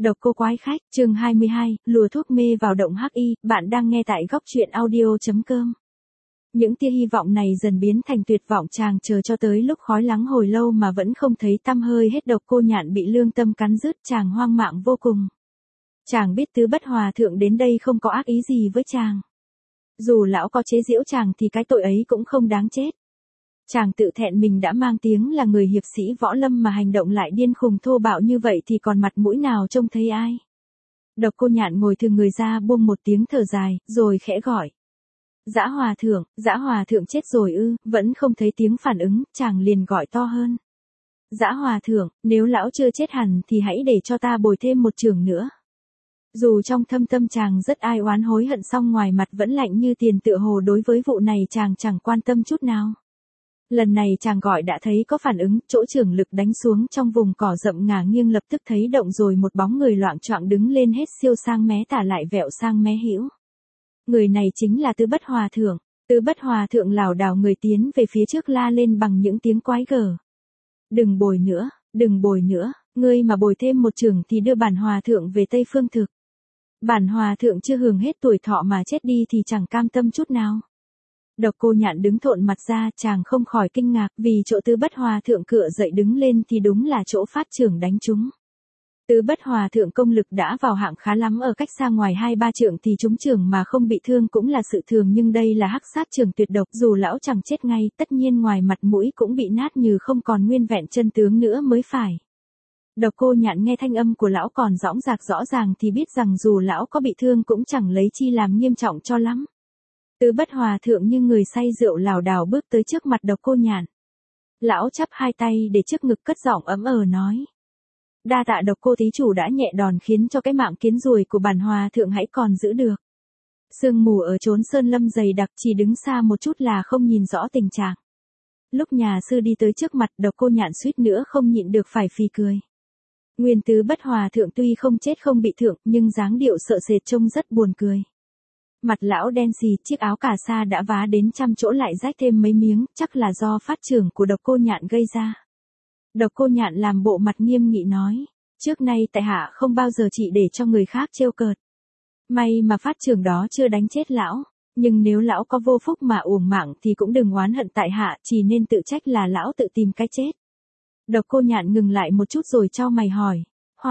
Độc cô quái khách, chương 22, lùa thuốc mê vào động hắc y, bạn đang nghe tại góc truyện audio.com. Những tia hy vọng này dần biến thành tuyệt vọng, chàng chờ cho tới lúc khói lắng hồi lâu mà vẫn không thấy tăm hơi hết. Độc cô Nhạn bị lương tâm cắn rứt, chàng hoang mạng vô cùng. Chàng biết Tứ Bất Hòa thượng đến đây không có ác ý gì với chàng. Dù lão có chế giễu chàng thì cái tội ấy cũng không đáng chết. Chàng tự thẹn mình đã mang tiếng là người hiệp sĩ võ lâm mà hành động lại điên khùng thô bạo như vậy thì còn mặt mũi nào trông thấy ai. Độc cô Nhạn ngồi thừ người ra, buông một tiếng thở dài, rồi khẽ gọi. Dã Hòa thượng chết rồi ư? Vẫn không thấy tiếng phản ứng, chàng liền gọi to hơn. Dã Hòa thượng, nếu lão chưa chết hẳn thì hãy để cho ta bồi thêm một chưởng nữa. Dù trong thâm tâm chàng rất ai oán hối hận, song ngoài mặt vẫn lạnh như tiền, tựa hồ đối với vụ này chàng chẳng quan tâm chút nào. Lần này chàng gọi đã thấy có phản ứng, chỗ chưởng lực đánh xuống trong vùng cỏ rậm ngả nghiêng lập tức thấy động rồi, một bóng người loạng choạng đứng lên, hết siêu sang mé tả lại vẹo sang mé hữu. Người này chính là Tứ Bất Hòa thượng. Tứ Bất Hòa thượng lảo đảo người tiến về phía trước, la lên bằng những tiếng quái gở. Đừng bồi nữa, ngươi mà bồi thêm một chưởng thì đưa bản hòa thượng về Tây Phương thực. Bản hòa thượng chưa hưởng hết tuổi thọ mà chết đi thì chẳng cam tâm chút nào. Độc cô Nhạn đứng thộn mặt ra, chàng không khỏi kinh ngạc, vì chỗ Tứ Bất Hòa thượng cựa dậy đứng lên thì đúng là chỗ phát chưởng đánh trúng. Tứ Bất Hòa thượng công lực đã vào hạng khá lắm, ở cách xa ngoài 2-3 trượng thì trúng chưởng mà không bị thương cũng là sự thường, nhưng đây là hắc sát chưởng tuyệt độc, dù lão chẳng chết ngay, tất nhiên ngoài mặt mũi cũng bị nát như không còn nguyên vẹn chân tướng nữa mới phải. Độc cô Nhạn nghe thanh âm của lão còn dõng dạc rõ ràng thì biết rằng dù lão có bị thương cũng chẳng lấy chi làm nghiêm trọng cho lắm. Tứ Bất Hòa thượng như người say rượu lảo đảo bước tới trước mặt Độc cô Nhạn. Lão chắp hai tay để trước ngực, cất giọng ấm nói. Đa tạ Độc cô thí chủ đã nhẹ đòn khiến cho cái mạng kiến ruồi của bản hòa thượng hãy còn giữ được. Sương mù ở chốn sơn lâm dày đặc, chỉ đứng xa một chút là không nhìn rõ tình trạng. Lúc nhà sư đi tới trước mặt, Độc cô Nhạn suýt nữa không nhịn được phải phì cười. Nguyên Tứ Bất Hòa thượng tuy không chết không bị thương, nhưng dáng điệu sợ sệt trông rất buồn cười. Mặt lão đen xì, chiếc áo cà sa đã vá đến trăm chỗ lại rách thêm mấy miếng, chắc là do phát chưởng của Độc cô Nhạn gây ra. Độc cô Nhạn làm bộ mặt nghiêm nghị nói, trước nay tại hạ không bao giờ chỉ để cho người khác trêu cợt. May mà phát chưởng đó chưa đánh chết lão, nhưng nếu lão có vô phúc mà uổng mạng thì cũng đừng oán hận tại hạ, chỉ nên tự trách là lão tự tìm cái chết. Độc cô Nhạn ngừng lại một chút rồi chau mày hỏi,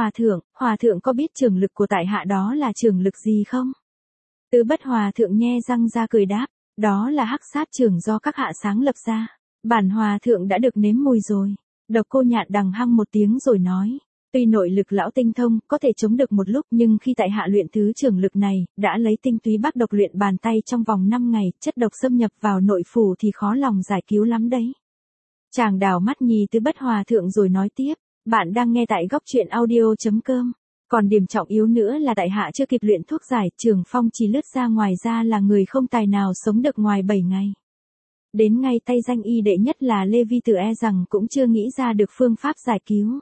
Hòa thượng có biết chưởng lực của tại hạ đó là chưởng lực gì không? Tứ Bất Hòa thượng nhe răng ra cười đáp, đó là hắc sát chưởng do các hạ sáng lập ra. Bản hòa thượng đã được nếm mùi rồi. Độc cô Nhạn đằng hăng một tiếng rồi nói, tuy nội lực lão tinh thông, có thể chống được một lúc, nhưng khi tại hạ luyện thứ chưởng lực này, đã lấy tinh túy bắc độc luyện bàn tay trong vòng 5 ngày, chất độc xâm nhập vào nội phủ thì khó lòng giải cứu lắm đấy. Chàng đảo mắt nhì Tứ Bất Hòa thượng rồi nói tiếp, bạn đang nghe tại góc truyện audio.com. Còn điểm trọng yếu nữa là tại hạ chưa kịp luyện thuốc giải, Trường Phong chỉ lướt ra, ngoài ra là người không tài nào sống được ngoài 7 ngày. Đến ngay tay danh y đệ nhất là Lê Vi Tử e rằng cũng chưa nghĩ ra được phương pháp giải cứu.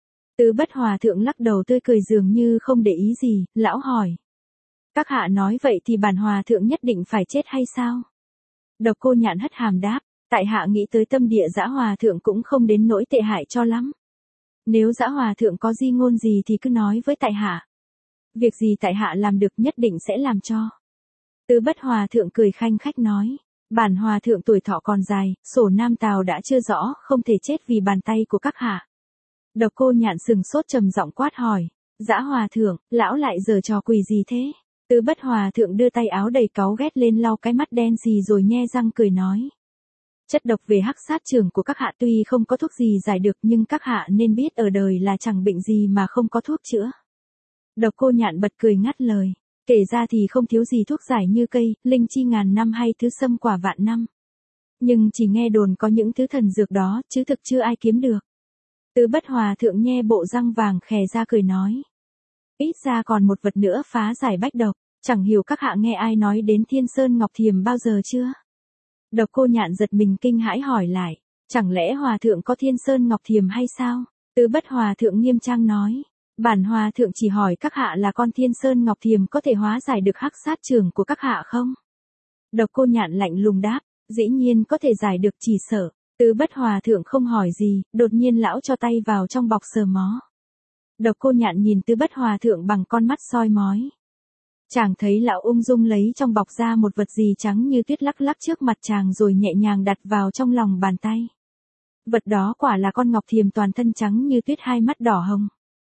Tứ Bất Hòa thượng lắc đầu tươi cười dường như không để ý gì, lão hỏi. Các hạ nói vậy thì bản hòa thượng nhất định phải chết hay sao? Độc cô Nhạn hất hàm đáp, tại hạ nghĩ tới tâm địa Dã Hòa thượng cũng không đến nỗi tệ hại cho lắm. Nếu Dã Hòa thượng có di ngôn gì thì cứ nói với tại hạ. Việc gì tại hạ làm được nhất định sẽ làm cho. Tứ Bất Hòa thượng cười khanh khách nói, bản hòa thượng tuổi thọ còn dài, sổ Nam Tào đã chưa rõ, không thể chết vì bàn tay của các hạ. Độc cô Nhạn sừng sốt trầm giọng quát hỏi, Dã Hòa thượng, lão lại giở trò quỷ gì thế? Tứ Bất Hòa thượng đưa tay áo đầy cáu ghét lên lau cái mắt đen xì rồi nhe răng cười nói. Chất độc về hắc sát chưởng của các hạ tuy không có thuốc gì giải được, nhưng các hạ nên biết ở đời là chẳng bệnh gì mà không có thuốc chữa. Độc cô Nhạn bật cười ngắt lời, kể ra thì không thiếu gì thuốc giải như cây, linh chi ngàn năm hay thứ sâm quả vạn năm. Nhưng chỉ nghe đồn có những thứ thần dược đó, chứ thực chưa ai kiếm được. Tứ Bất Hòa thượng nhe bộ răng vàng khè ra cười nói. Ít ra còn một vật nữa phá giải bách độc, chẳng hiểu các hạ nghe ai nói đến Thiên Sơn Ngọc Thiềm bao giờ chưa? Độc cô Nhạn giật mình kinh hãi hỏi lại, chẳng lẽ hòa thượng có Thiên Sơn Ngọc Thiềm hay sao? Tứ Bất Hòa thượng nghiêm trang nói, bản hòa thượng chỉ hỏi các hạ là con Thiên Sơn Ngọc Thiềm có thể hóa giải được hắc sát chưởng của các hạ không? Độc cô Nhạn lạnh lùng đáp, dĩ nhiên có thể giải được, chỉ sợ. Tứ Bất Hòa thượng không hỏi gì, đột nhiên lão cho tay vào trong bọc sờ mó. Độc Cô Nhạn nhìn Tư Bất Hòa thượng bằng con mắt soi mói. Chàng thấy lão ung dung lấy trong bọc ra một vật gì trắng như tuyết lắc lắc trước mặt chàng rồi nhẹ nhàng đặt vào trong lòng bàn tay. Vật đó quả là con ngọc thiềm toàn thân trắng như tuyết, hai mắt đỏ hồng.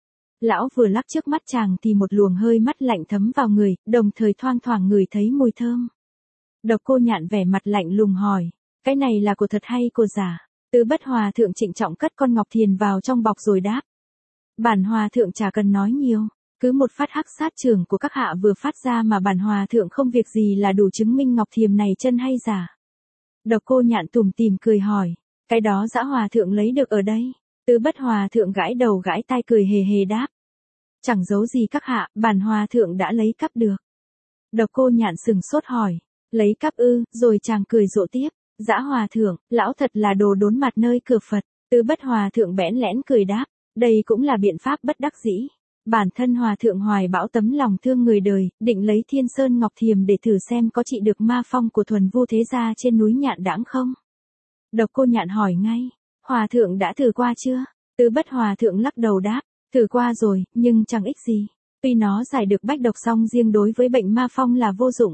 Lão vừa lắc trước mắt chàng thì một luồng hơi mắt lạnh thấm vào người, đồng thời thoang thoảng ngửi thấy mùi thơm. Độc Cô Nhạn vẻ mặt lạnh lùng hỏi, cái này là của thật hay của giả? Tư Bất Hòa thượng trịnh trọng cất con ngọc thiềm vào trong bọc rồi đáp. Bản hòa thượng chả cần nói nhiều, cứ một phát hắc sát trưởng của các hạ vừa phát ra mà bản hòa thượng không việc gì là đủ chứng minh ngọc thiềm này chân hay giả. Độc Cô Nhạn tủm tỉm cười hỏi, cái đó Dã Hòa thượng lấy được ở đây? Tư Bất Hòa thượng gãi đầu gãi tai cười hề hề đáp. Chẳng giấu gì các hạ, bản hòa thượng đã lấy cắp được. Độc Cô Nhạn sừng sốt hỏi, lấy cắp ư? Rồi chàng cười rộ tiếp, Dã Hòa thượng, lão thật là đồ đốn mặt nơi cửa Phật. Tư Bất Hòa thượng bẽn lẽn cười đáp, đây cũng là biện pháp bất đắc dĩ. Bản thân hòa thượng hoài bão tấm lòng thương người đời, định lấy Thiên Sơn Ngọc Thiềm để thử xem có trị được ma phong của thuần vu thế gia trên núi Nhạn Đãng không? Độc Cô Nhạn hỏi ngay, hòa thượng đã thử qua chưa? Tư Bất Hòa thượng lắc đầu đáp, thử qua rồi, nhưng chẳng ích gì. Tuy nó giải được bách độc song riêng đối với bệnh ma phong là vô dụng.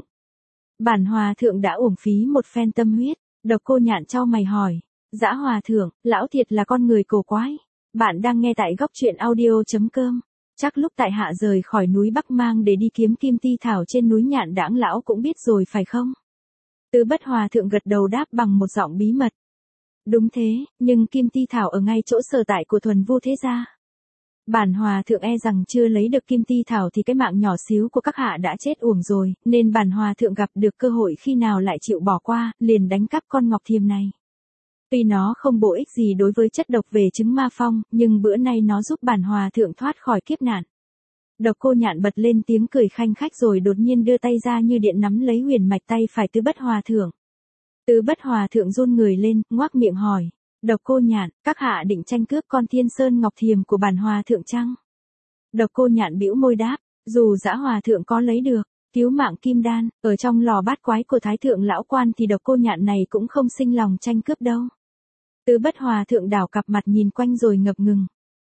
Bản hòa thượng đã uổng phí một phen tâm huyết. Độc Cô Nhạn chau mày hỏi, Dã Hòa thượng, lão thiệt là con người cổ quái. Bạn đang nghe tại góc truyện audio.com. Chắc lúc tại hạ rời khỏi núi Bắc Mang để đi kiếm kim ti thảo trên núi Nhạn Đãng lão cũng biết rồi phải không? Tư Bất Hòa thượng gật đầu đáp bằng một giọng bí mật. Đúng thế, nhưng kim ti thảo ở ngay chỗ sở tại của thuần vu thế gia. Bản hòa thượng e rằng chưa lấy được kim ti thảo thì cái mạng nhỏ xíu của các hạ đã chết uổng rồi, nên bản hòa thượng gặp được cơ hội khi nào lại chịu bỏ qua, liền đánh cắp con ngọc thiềm này. Tuy nó không bổ ích gì đối với chất độc về chứng ma phong, nhưng bữa nay nó giúp bản hòa thượng thoát khỏi kiếp nạn. Độc Cô Nhạn bật lên tiếng cười khanh khách rồi đột nhiên đưa tay ra như điện nắm lấy huyền mạch tay phải Tư Bất Hòa thượng. Tư Bất Hòa thượng run người lên, ngoác miệng hỏi, Độc Cô Nhạn, các hạ định tranh cướp con Thiên Sơn Ngọc Thiềm của bản hòa thượng chăng? Độc Cô Nhạn bĩu môi đáp, dù Dã Hòa thượng có lấy được cứu mạng kim đan ở trong lò bát quái của Thái thượng lão quan thì Độc Cô Nhạn này cũng không sinh lòng tranh cướp đâu. Tư Bất Hòa thượng đảo cặp mặt nhìn quanh rồi ngập ngừng.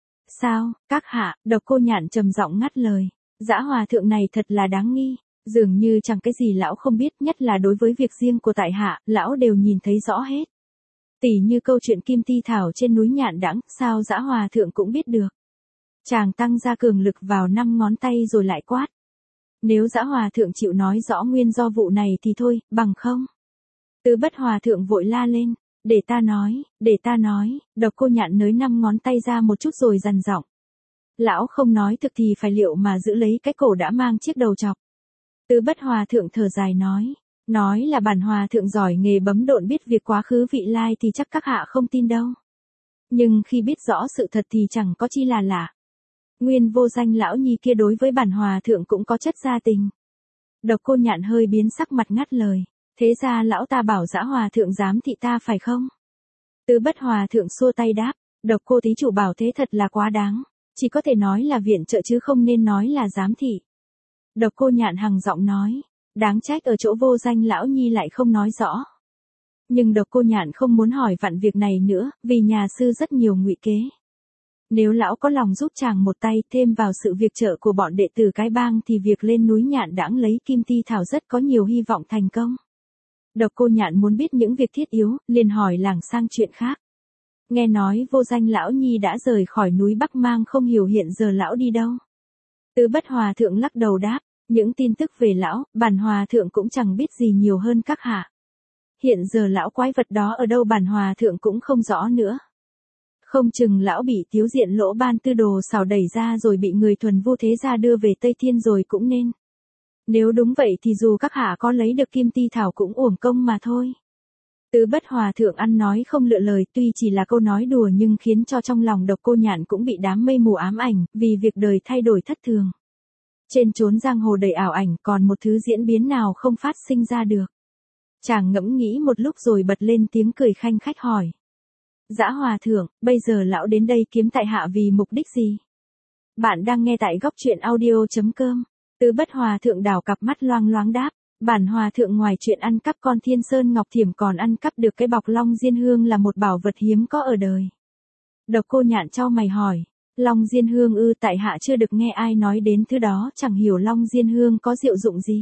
Sao, các hạ? Độc Cô Nhạn trầm giọng ngắt lời. Dã Hòa thượng này thật là đáng nghi, dường như chẳng cái gì lão không biết, nhất là đối với việc riêng của tại hạ, lão đều nhìn thấy rõ hết. Tỉ như câu chuyện kim ti thảo trên núi Nhạn Đãng, sao Dã Hòa thượng cũng biết được. Chàng tăng ra cường lực vào 5 ngón tay rồi lại quát. Nếu Dã Hòa thượng chịu nói rõ nguyên do vụ này thì thôi, bằng không. Tư Bất Hòa thượng vội la lên. Để ta nói, Độc Cô Nhạn nới 5 ngón tay ra một chút rồi dằn giọng. Lão không nói thực thì phải liệu mà giữ lấy cái cổ đã mang chiếc đầu chọc. Tư Bất Hòa thượng thở dài nói là bản hòa thượng giỏi nghề bấm độn biết việc quá khứ vị lai thì chắc các hạ không tin đâu. Nhưng khi biết rõ sự thật thì chẳng có chi là lạ. Nguyên vô danh lão nhi kia đối với bản hòa thượng cũng có chất gia tình. Độc Cô Nhạn hơi biến sắc mặt ngắt lời. Thế ra lão ta bảo Dã Hòa thượng giám thị ta phải không? Tư Bất Hòa thượng xua tay đáp, Độc Cô thí chủ bảo thế thật là quá đáng, chỉ có thể nói là viện trợ chứ không nên nói là giám thị. Độc Cô Nhạn hằng giọng nói, đáng trách ở chỗ vô danh lão nhi lại không nói rõ. Nhưng Độc Cô Nhạn không muốn hỏi vặn việc này nữa, vì nhà sư rất nhiều ngụy kế. Nếu lão có lòng giúp chàng một tay thêm vào sự việc trợ của bọn đệ tử cái bang thì việc lên núi Nhạn Đãng lấy kim ti thảo rất có nhiều hy vọng thành công. Độc Cô Nhạn muốn biết những việc thiết yếu, liền hỏi lảng sang chuyện khác. Nghe nói vô danh lão nhi đã rời khỏi núi Bắc Mang, không hiểu hiện giờ lão đi đâu. Tư Bất Hòa thượng lắc đầu đáp, những tin tức về lão, bản hòa thượng cũng chẳng biết gì nhiều hơn các hạ. Hiện giờ lão quái vật đó ở đâu bản hòa thượng cũng không rõ nữa. Không chừng lão bị Tiếu Diện Lỗ Ban Tư Đồ xào đẩy ra rồi bị người thuần vu thế gia đưa về Tây Thiên rồi cũng nên. Nếu đúng vậy thì dù các hạ có lấy được kim ti thảo cũng uổng công mà thôi. Tư Bất Hòa thượng ăn nói không lựa lời, tuy chỉ là câu nói đùa nhưng khiến cho trong lòng Độc Cô Nhạn cũng bị đám mây mù ám ảnh, vì việc đời thay đổi thất thường. Trên chốn giang hồ đầy ảo ảnh còn một thứ diễn biến nào không phát sinh ra được. Chàng ngẫm nghĩ một lúc rồi bật lên tiếng cười khanh khách hỏi. Dã Hòa thượng, bây giờ lão đến đây kiếm tại hạ vì mục đích gì? Bạn đang nghe tại góc truyện audio.com. Tư Bất Hòa thượng đảo cặp mắt loang loáng đáp, bản hòa thượng ngoài chuyện ăn cắp con Thiên Sơn Ngọc Thiềm còn ăn cắp được cái bọc Long Diên Hương là một bảo vật hiếm có ở đời. Độc Cô Nhạn chau mày hỏi, Long diên hương ư, tại hạ chưa được nghe ai nói đến thứ đó, chẳng hiểu long diên hương có diệu dụng gì.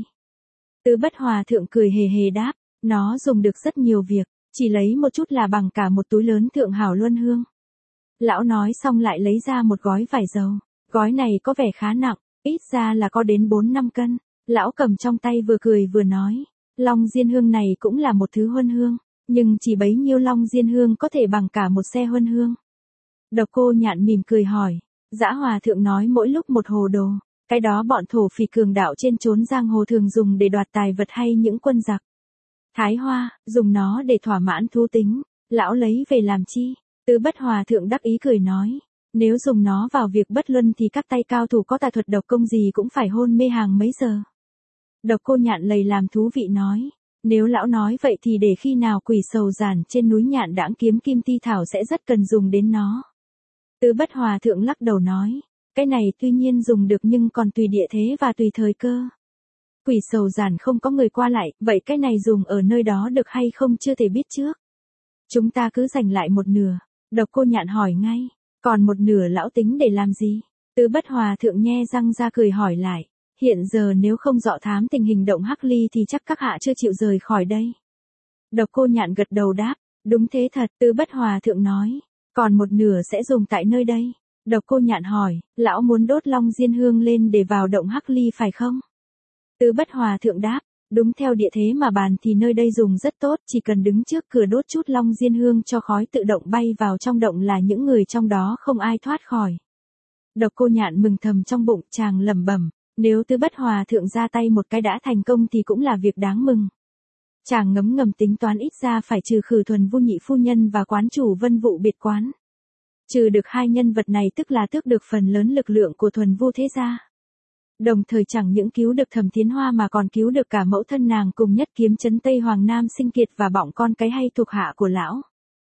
Tứ Bất Hòa thượng cười hề hề đáp, nó dùng được rất nhiều việc, chỉ lấy một chút là bằng cả một túi lớn thượng hảo luân hương. Lão nói xong lại lấy ra một gói vải dầu, gói này có vẻ khá nặng, ít ra là có đến 4-5 cân. Lão cầm trong tay vừa cười vừa nói, long diên hương này cũng là một thứ huân hương, nhưng chỉ bấy nhiêu long diên hương có thể bằng cả một xe huân hương. Độc Cô Nhạn mỉm cười hỏi, Dã Hòa thượng nói mỗi lúc một hồ đồ, cái đó bọn thổ phỉ cường đạo trên chốn giang hồ thường dùng để đoạt tài vật hay những quân giặc. Thái Hoa, dùng nó để thỏa mãn thú tính, lão lấy về làm chi? Tứ Bất Hòa thượng đắc ý cười nói, nếu dùng nó vào việc bất luân thì các tay cao thủ có tà thuật độc công gì cũng phải hôn mê hàng mấy giờ. Độc Cô Nhạn lầy làm thú vị nói, nếu lão nói vậy thì để khi nào quỷ sầu giản trên núi Nhạn Đãng kiếm kim ti thảo sẽ rất cần dùng đến nó. Tứ Bất Hòa thượng lắc đầu nói, cái này tuy nhiên dùng được nhưng còn tùy địa thế và tùy thời cơ. Quỷ sầu giản không có người qua lại, vậy cái này dùng ở nơi đó được hay không chưa thể biết trước. Chúng ta cứ dành lại một nửa. Độc Cô Nhạn hỏi ngay, còn một nửa lão tính để làm gì? Tứ Bất Hòa thượng nhe răng ra cười hỏi lại, hiện giờ nếu không dọ thám tình hình động Hắc Ly thì chắc các hạ chưa chịu rời khỏi đây. Độc Cô Nhạn gật đầu đáp, đúng thế thật. Tứ Bất Hòa thượng nói, còn một nửa sẽ dùng tại nơi đây. Độc Cô Nhạn hỏi, lão muốn đốt long diên hương lên để vào động Hắc Ly phải không? Tứ Bất Hòa thượng đáp, đúng theo địa thế mà bàn thì nơi đây dùng rất tốt, chỉ cần đứng trước cửa đốt chút long diên hương cho khói tự động bay vào trong động là những người trong đó không ai thoát khỏi. Độc Cô Nhạn mừng thầm trong bụng, chàng lẩm bẩm, nếu Tứ Bất Hòa thượng ra tay một cái đã thành công thì cũng là việc đáng mừng. Chàng ngấm ngầm tính toán ít ra phải trừ khử Thuần Vu nhị phu nhân và quán chủ Vân Vụ biệt quán. Trừ được hai nhân vật này tức là tước được phần lớn lực lượng của Thuần Vu thế gia. Đồng thời chẳng những cứu được Thẩm Thiến Hoa mà còn cứu được cả mẫu thân nàng cùng Nhất Kiếm Trấn Tây Hoàng Nam Sinh Kiệt và bỏng con cái hay thuộc hạ của lão.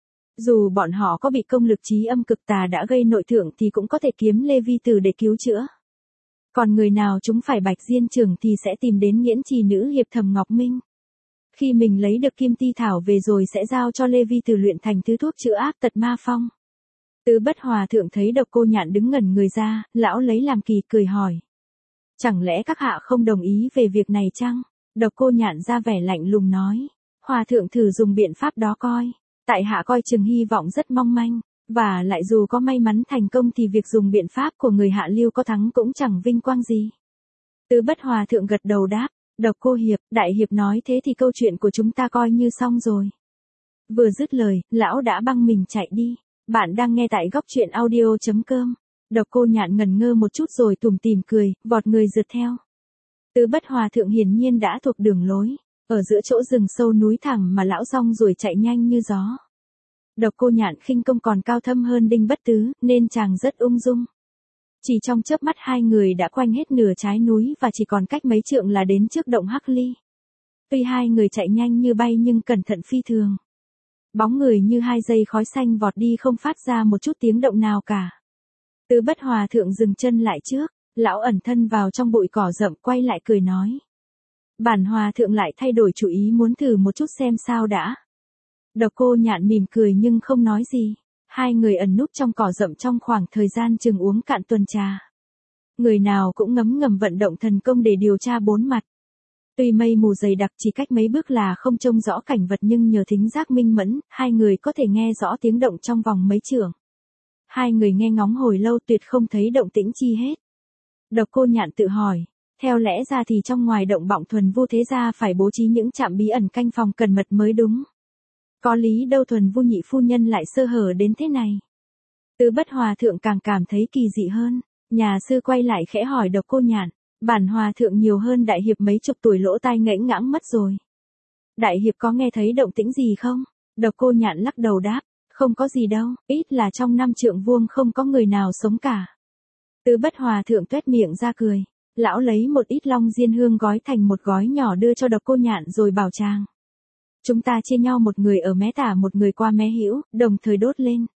Dù bọn họ có bị công lực trí âm cực tà đã gây nội thượng thì cũng có thể kiếm Lê Vi Tử để cứu chữa. Còn người nào chúng phải Bạch Diên Trường thì sẽ tìm đến Nghiễn Trì nữ hiệp Thẩm Ngọc Minh. Khi mình lấy được Kim Ti Thảo về rồi sẽ giao cho Lê Vi Tử luyện thành thứ thuốc chữa ác tật ma phong. Tứ Bất Hòa thượng thấy Độc Cô Nhạn đứng ngẩn người ra, lão lấy làm kỳ cười hỏi. Chẳng lẽ các hạ không đồng ý về việc này chăng? Độc Cô Nhạn ra vẻ lạnh lùng nói. Hòa thượng thử dùng biện pháp đó coi. Tại hạ coi chừng hy vọng rất mong manh. Và lại dù có may mắn thành công thì việc dùng biện pháp của người hạ lưu có thắng cũng chẳng vinh quang gì. Tứ Bất Hòa thượng gật đầu đáp. Độc Cô hiệp, đại hiệp nói thế thì câu chuyện của chúng ta coi như xong rồi. Vừa dứt lời, lão đã băng mình chạy đi. Bạn đang nghe tại góc truyện audio.com. Độc Cô Nhạn ngẩn ngơ một chút rồi tủm tỉm cười, vọt người rượt theo. Tứ Bất Hòa thượng hiển nhiên đã thuộc đường lối, ở giữa chỗ rừng sâu núi thẳm mà lão rong ruổi chạy nhanh như gió. Độc Cô Nhạn khinh công còn cao thâm hơn Đinh Bất Tứ, nên chàng rất ung dung. Chỉ trong chớp mắt hai người đã quanh hết nửa trái núi và chỉ còn cách mấy trượng là đến trước động Hắc Ly. Tuy hai người chạy nhanh như bay nhưng cẩn thận phi thường. Bóng người như hai dây khói xanh vọt đi không phát ra một chút tiếng động nào cả. Tứ Bất Hòa thượng dừng chân lại trước, lão ẩn thân vào trong bụi cỏ rậm quay lại cười nói. Bản hòa thượng lại thay đổi chủ ý muốn thử một chút xem sao đã. Độc Cô Nhạn mỉm cười nhưng không nói gì. Hai người ẩn núp trong cỏ rậm trong khoảng thời gian chừng uống cạn tuần trà. Người nào cũng ngấm ngầm vận động thần công để điều tra bốn mặt. Tuy mây mù dày đặc chỉ cách mấy bước là không trông rõ cảnh vật nhưng nhờ thính giác minh mẫn, hai người có thể nghe rõ tiếng động trong vòng mấy trượng. Hai người nghe ngóng hồi lâu tuyệt không thấy động tĩnh chi hết. Độc Cô Nhạn tự hỏi, theo lẽ ra thì trong ngoài động bọng Thuần Vu thế gia phải bố trí những trạm bí ẩn canh phòng cẩn mật mới đúng. Có lý đâu Thuần Vu nhị phu nhân lại sơ hở đến thế này. Tứ Bất Hòa thượng càng cảm thấy kỳ dị hơn, nhà sư quay lại khẽ hỏi Độc Cô Nhạn, bản hòa thượng nhiều hơn đại hiệp mấy chục tuổi lỗ tai ngãnh ngãng mất rồi. Đại hiệp có nghe thấy động tĩnh gì không? Độc Cô Nhạn lắc đầu đáp, không có gì đâu, ít là trong 5 trượng vuông không có người nào sống cả. Tứ Bất Hòa thượng tuét miệng ra cười, lão lấy một ít long diên hương gói thành một gói nhỏ đưa cho Độc Cô Nhạn rồi bảo chàng. Chúng ta chia nhau một người ở mé tả một người qua mé hữu, đồng thời đốt lên.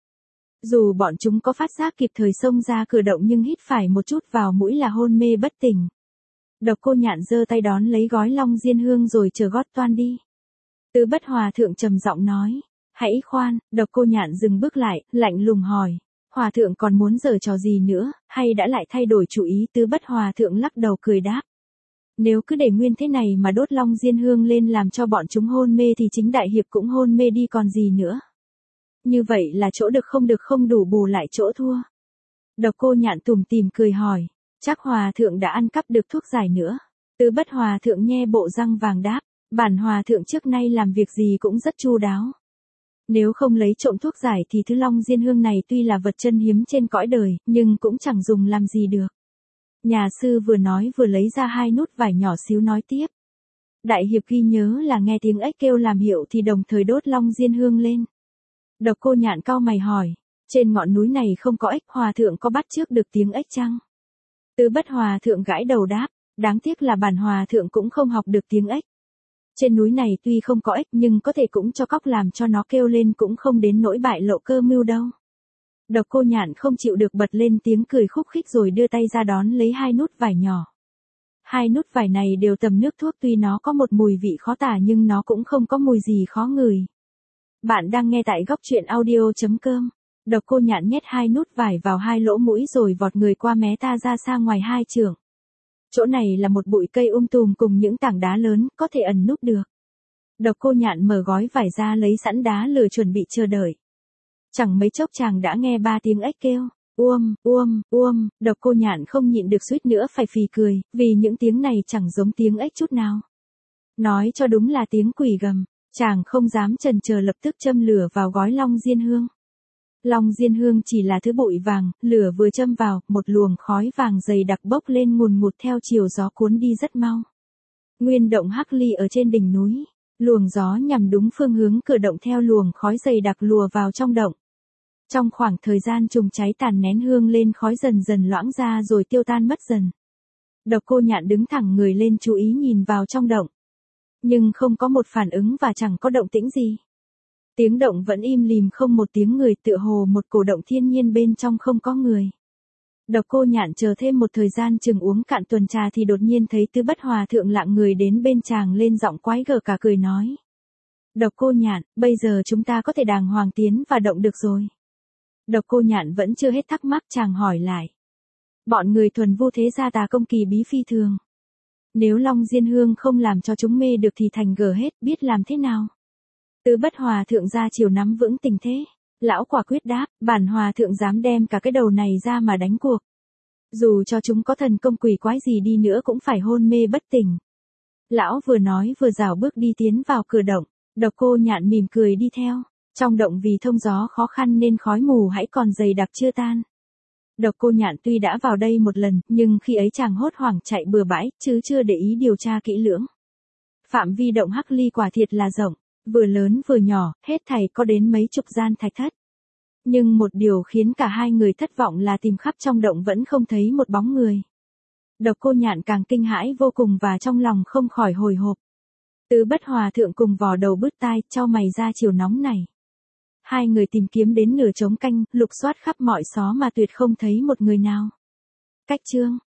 Dù bọn chúng có phát giác kịp thời xông ra cửa động nhưng hít phải một chút vào mũi là hôn mê bất tỉnh. Độc Cô Nhạn giơ tay đón lấy gói long diên hương rồi chờ gót toan đi. Tứ Bất Hòa thượng trầm giọng nói, hãy khoan. Độc Cô Nhạn dừng bước lại, lạnh lùng hỏi, Hòa thượng còn muốn giở trò gì nữa, hay đã lại thay đổi chủ ý? Tứ Bất Hòa thượng lắc đầu cười đáp. Nếu cứ để nguyên thế này mà đốt long diên hương lên làm cho bọn chúng hôn mê thì chính đại hiệp cũng hôn mê đi còn gì nữa. Như vậy là chỗ được không đủ bù lại chỗ thua. Độc Cô Nhạn tủm tỉm cười hỏi, chắc Hòa thượng đã ăn cắp được thuốc giải nữa. Tứ Bất Hòa thượng nhe bộ răng vàng đáp, bản Hòa thượng trước nay làm việc gì cũng rất chu đáo. Nếu không lấy trộm thuốc giải thì thứ long diên hương này tuy là vật chân hiếm trên cõi đời, nhưng cũng chẳng dùng làm gì được. Nhà sư vừa nói vừa lấy ra 2 nút vải nhỏ xíu nói tiếp. Đại hiệp ghi nhớ là nghe tiếng ếch kêu làm hiệu thì đồng thời đốt long diên hương lên. Độc Cô Nhạn cau mày hỏi, trên ngọn núi này không có ếch, Hòa thượng có bắt chước được tiếng ếch chăng? Tứ Bất Hòa thượng gãi đầu đáp, đáng tiếc là bản Hòa thượng cũng không học được tiếng ếch. Trên núi này tuy không có ếch nhưng có thể cũng cho cóc làm cho nó kêu lên cũng không đến nỗi bại lộ cơ mưu đâu. Độc Cô Nhạn không chịu được bật lên tiếng cười khúc khích rồi đưa tay ra đón lấy 2 nút vải nhỏ. 2 nút vải này đều tầm nước thuốc, tuy nó có một mùi vị khó tả nhưng nó cũng không có mùi gì khó ngửi. Bạn đang nghe tại góc truyện audio.com. Độc Cô Nhạn nhét 2 nút vải vào 2 lỗ mũi rồi vọt người qua mé ta ra xa ngoài 2 trượng. Chỗ này là một bụi cây tùm cùng những tảng đá lớn, có thể ẩn núp được. Độc Cô Nhạn mở gói vải ra lấy sẵn đá lửa chuẩn bị chờ đợi. Chẳng mấy chốc chàng đã nghe 3 tiếng ếch kêu, Độc Cô Nhạn không nhịn được suýt nữa phải phì cười, vì những tiếng này chẳng giống tiếng ếch chút nào. Nói cho đúng là tiếng quỷ gầm, chàng không dám chần chờ lập tức châm lửa vào gói long diên hương. Long diên hương chỉ là thứ bụi vàng, lửa vừa châm vào, một luồng khói vàng dày đặc bốc lên ngùn ngụt theo chiều gió cuốn đi rất mau. Nguyên động Hắc Ly ở trên đỉnh núi, luồng gió nhằm đúng phương hướng cửa động theo luồng khói dày đặc lùa vào trong động. Trong khoảng thời gian chùm cháy tàn nén hương lên, khói dần dần loãng ra rồi tiêu tan mất dần. Độc Cô Nhạn đứng thẳng người lên chú ý nhìn vào trong động. Nhưng không có một phản ứng và chẳng có động tĩnh gì. Tiếng động vẫn im lìm không một tiếng người, tựa hồ một cổ động thiên nhiên bên trong không có người. Độc Cô Nhạn chờ thêm một thời gian chừng uống cạn tuần trà thì đột nhiên thấy Tứ Bất Hòa thượng lạng người đến bên chàng lên giọng quái gở cả cười nói. Độc Cô Nhạn, bây giờ chúng ta có thể đàng hoàng tiến vào động được rồi. Độc Cô Nhạn vẫn chưa hết thắc mắc, chàng hỏi lại. Bọn người thuần vu thế gia tà công kỳ bí phi thường. Nếu long diên hương không làm cho chúng mê được thì thành gở hết, biết làm thế nào? Tứ Bất Hòa thượng ra chiều nắm vững tình thế. Lão quả quyết đáp, bản Hòa thượng dám đem cả cái đầu này ra mà đánh cuộc. Dù cho chúng có thần công quỷ quái gì đi nữa cũng phải hôn mê bất tỉnh. Lão vừa nói vừa rảo bước đi tiến vào cửa động. Độc Cô Nhạn mỉm cười đi theo. Trong động vì thông gió khó khăn nên khói mù hãy còn dày đặc chưa tan. Độc Cô Nhạn tuy đã vào đây một lần, nhưng khi ấy chàng hốt hoảng chạy bừa bãi, chứ chưa để ý điều tra kỹ lưỡng. Phạm vi động Hắc Ly quả thiệt là rộng, vừa lớn vừa nhỏ, hết thảy có đến mấy chục gian thạch thất. Nhưng một điều khiến cả hai người thất vọng là tìm khắp trong động vẫn không thấy một bóng người. Độc Cô Nhạn càng kinh hãi vô cùng và trong lòng không khỏi hồi hộp. Tứ Bất Hòa thượng cùng vò đầu bứt tai, chau mày ra chiều nóng này. Hai người tìm kiếm đến nửa trống canh, lục soát khắp mọi xó mà tuyệt không thấy một người nào. Cách chương